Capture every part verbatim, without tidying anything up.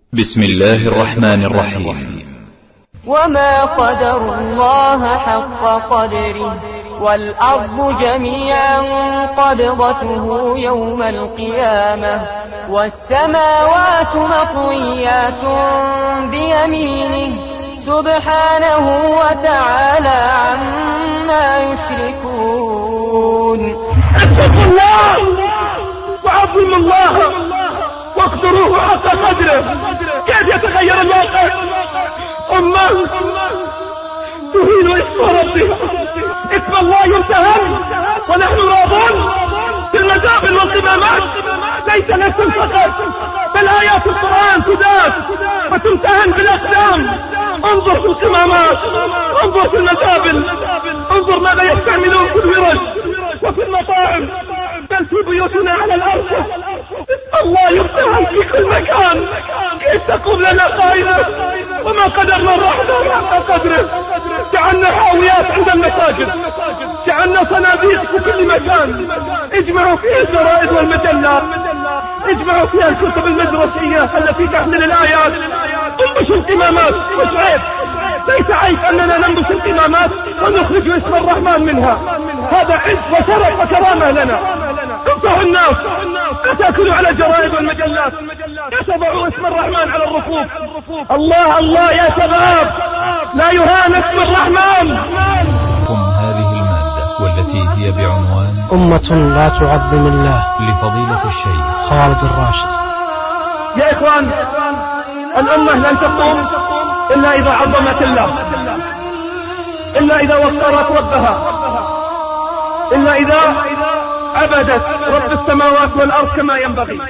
بسم الله الرحمن الرحيم. وما قدر الله حق قدره والأرض جميعا قبضته يوم القيامة والسماوات مطويات بيمينه سبحانه وتعالى عما يشركون. اتقوا الله وعظموا الله واقدروه حق قدره. كيف يتغير الواقع؟ أمة تهين اسم ربها، اسم الله يمتهن ونحن راضون بالمجابل والقمامات. ليس نفس فقط بل آيات القرآن تداس وتمتهن بالأقدام. انظر في القمامات، انظر في المجابل، انظر ماذا يستعملون في الورش وفي المطاعم، بل في بيوتنا على الأرض. الله يمتهن في كل مكان. كيف تقوم لنا قائلة وما قدرنا الرحمن حق قدره؟ جعلنا حاويات عند المساجد، جعلنا صناديق في كل مكان، اجمعوا فيها الجرائد والمجلات، اجمعوا فيها الكتب المدرسية التي تحمل الآيات. انبشوا القمامات، مش عيب، ليس عيب أننا ننبش القمامات ونخرج اسم الرحمن منها. هذا عز وشرف وكرامة لنا. انصحوا الناس لا تأكلوا على الجرائد والمجلات، لا تضعوا اسم الرحمن على الرفوف. الله الله يا شباب، لا يهان اسم الرحمن. هذه المادة والتي هي بعنوان أمة لا تعظم الله لفضيلة الشيخ خالد الراشد. يا إخوان، الأمة لن تقوم إلا إذا عظمت الله، إلا إذا وقرت ربها، إلا إذا عبدت رب السماوات والأرض كما ينبغي.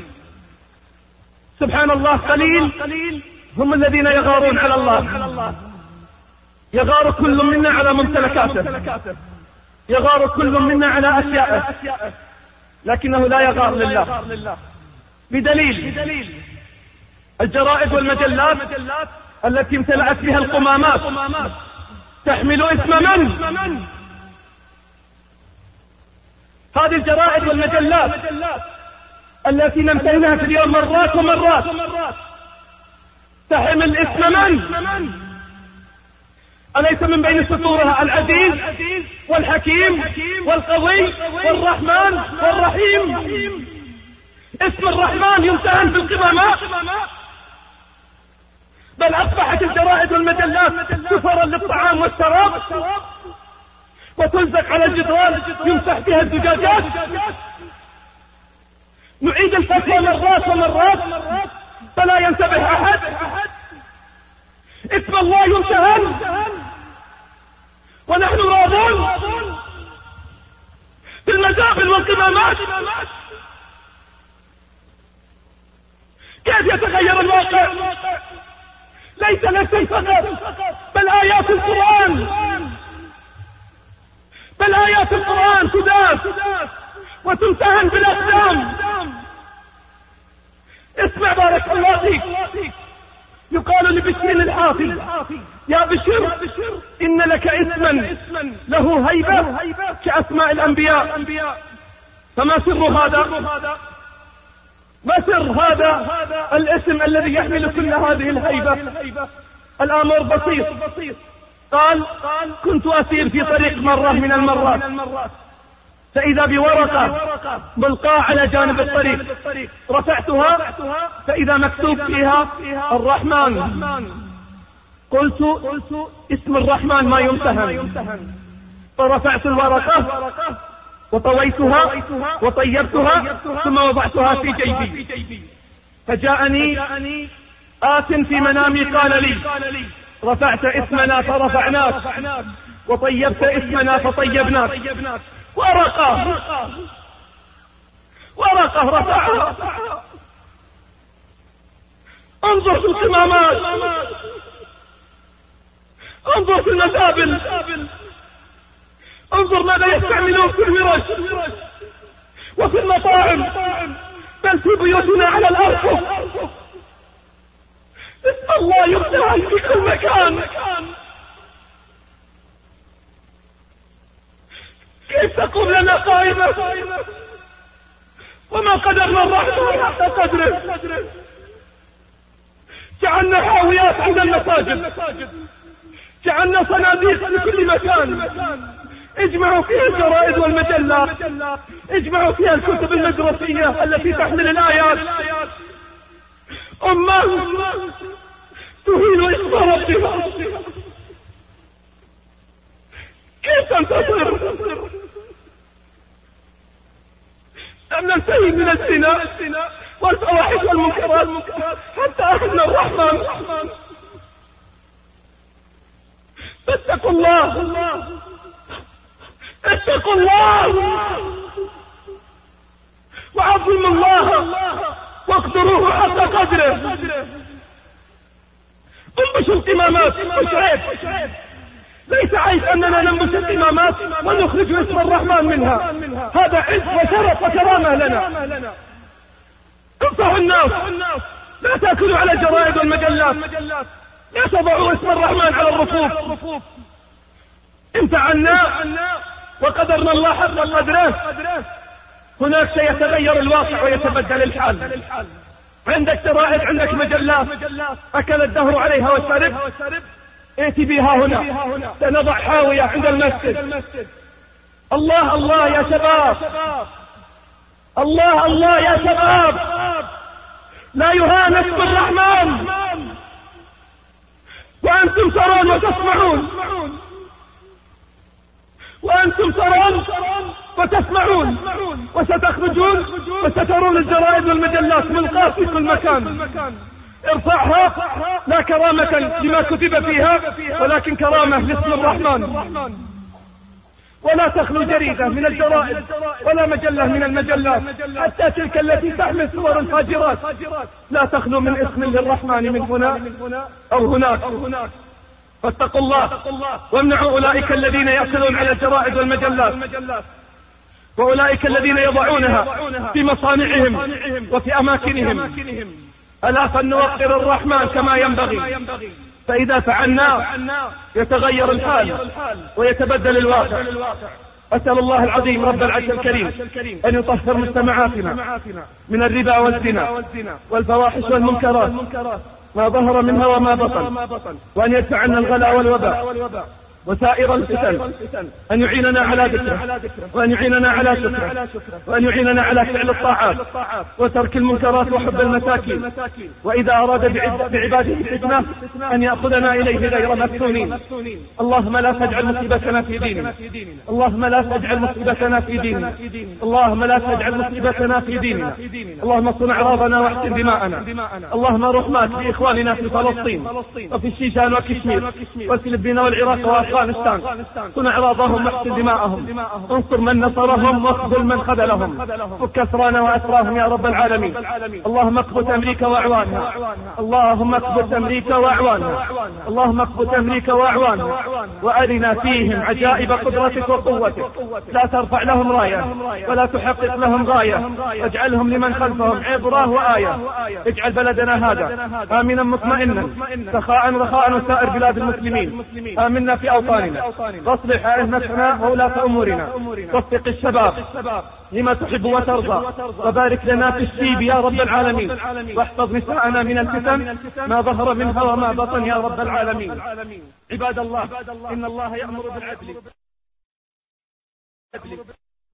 سبحان الله، قليل هم الذين يغارون على الله. يغار كل منا على ممتلكاته، يغار كل منا على أشيائه، لكنه لا يغار لله. بدليل الجرائد والمجلات التي امتلأت بها القمامات تحمل اسم من؟ هذه الجرائد والمجلات التي نمتهنها في اليوم مرات ومرات تحمل اسم من؟ أليس من بين سطورها العزيز والحكيم والقوي والرحمن والرحيم؟ اسم الرحمن يمتهن بالقمامات، بل أصبحت الجرائد والمجلات سفرا للطعام والشراب وتلزق على الجدران يمسح بها الزجاجات. نعيد الفتوى مرات ومرات فلا ينتبه أحد. اسم الله يمتهن ونحن راضون بالمجابل والقمامات. كيف يتغير الواقع؟ ليس نفس فقط بل آيات القرآن، بل آيات القرآن تداس وتمتهن بالأقدام. اسمع بارك الله فيك، يقال لبشر الحافظ: يا بشر، إن لك اسما له هيبة كأسماء الأنبياء. فما سر هذا؟ ما سر هذا الاسم الذي يحمل كل هذه الهيبة؟ الأمر بسيط. قال: كنت أسير في طريق مرة من المرات، فإذا بورقة ملقاة على جانب الطريق، رفعتها فإذا مكتوب فيها الرحمن. قلت: اسم الرحمن ما يمتهن. فرفعت الورقة وطويتها وطيبتها ثم وضعتها في جيبي. فجاءني آت في منامي قال لي: رفعت اسمنا فرفعناك، وطيبت اسمنا فطيبناك. ورقة ورقة رفعها. انظر في القمامات، انظر في المجابل، انظر ماذا يستعملون في الورش وفي المطاعم، بل في بيوتنا على الأرض. الله يمتهن في كل مكان. كيف تقوم لنا قائمة وما قدرنا الرحمن حق قدره؟ حاويات عند المساجد، جعلنا صناديق في كل مكان اجمعوا فيها الجرائد والمجلات، اجمعوا فيها الكتب المدرسية التي تحمل الآيات. أمة تهين اسم ربها، كيف تنتصر؟ أن ننتهي من الزنا والفواحش والمنكرات حتى أهلنا الرحمن. اتقوا الله، اتقوا الله وعظموا الله واقدروه حق قدره. انبش القمامات مش عيب، ليس عيب أننا ننبش القمامات ونخرج اسم الرحمن منها، هذا عز وشرف وكرامة لنا. انصحوا الناس لا تأكلوا على الجرائد والمجلات، لا تضعوا اسم الرحمن على الرفوف. امتعنا وقدرنا الله حق قدره، هناك سيتغير الواقع ويتبدل الحال. عندك جرائد، عندك مجلات أكل الدهر عليها والشرب، ائتي بها هنا، سنضع حاوية عند المسجد. الله الله يا شباب، الله الله يا شباب، لا يهان اسم الرحمن وأنتم ترون وتسمعون، وأنتم ترون وتسمعون، وستخرجون وسترون الجرائد والمجلات ملقاة في كل مكان. ارفعها، لا كرامة لما كتب فيها ولكن كرامة لاسم الرحمن. ولا تخلو جريدة من الجرائد ولا مجلة من المجلات، حتى تلك التي تحمل صور الفاجرات لا تخلو من اسم للرحمن من هنا أو هناك. فاتقوا الله وامنعوا أولئك الذين يأكلون على الجرائد والمجلات، وأولئك الذين يضعونها في مصانعهم وفي أماكنهم. ألا فلنوقر الرحمن كما ينبغي، فإذا فعلنا يتغير الحال ويتبدل الواقع. أسأل الله العظيم رب العرش الكريم أن يطهر مجتمعاتنا من الربا والزنا والفواحش والمنكرات ما ظهر منها وما بطن، وأن يدفع عنا الغلاء والوباء وسائر الفتن، أن يعيننا على ذكره، وأن يعيننا على شكره، وأن يعيننا على فعل الطاعات وترك المنكرات وحب المساكين. وإذا أراد بعباده الفتنة أن يأخذنا إليه غير مفتونين. اللهم لا تجعل مصيبتنا في ديننا، اللهم لا تجعل مصيبتنا في ديننا، اللهم لا تجعل مصيبتنا في ديننا. اللهم اصن أعراضنا واحسن دماءنا. اللهم رحمات لإخواننا في فلسطين وفي الشيشان وكشمير والفلبين والعراق وأفغانستان، صن أعراضهم واحسن دماءهم، انصر من نصرهم واخذل من خذلهم، فك أسرانا وأسراهم يا رب العالمين. اللهم اكبت أمريكا وأعوانها، اللهم اكبت أمريكا وأعوانها، اللهم اكبت أمريكا وأعوانها، وأرنا فيهم عجائب قدرتك وقوتك. لا ترفع لهم راية ولا تحقق لهم غاية، واجعلهم لمن خلفهم عبرة وآية. اجعل بلدنا هذا آمنا مطمئنا سخاء رخاء وسائر بلاد المسلمين. آمنا في أوطاننا، واصلح أئمتنا وولاة أمورنا، وفق الشباب لما تحب وترضى، وبارك لنا في الشيب يا رب العالمين، واحفظ نساءنا من الفتن ما ظهر منها وما بطن يا رب العالمين. عباد الله، إن الله يأمر بالعدل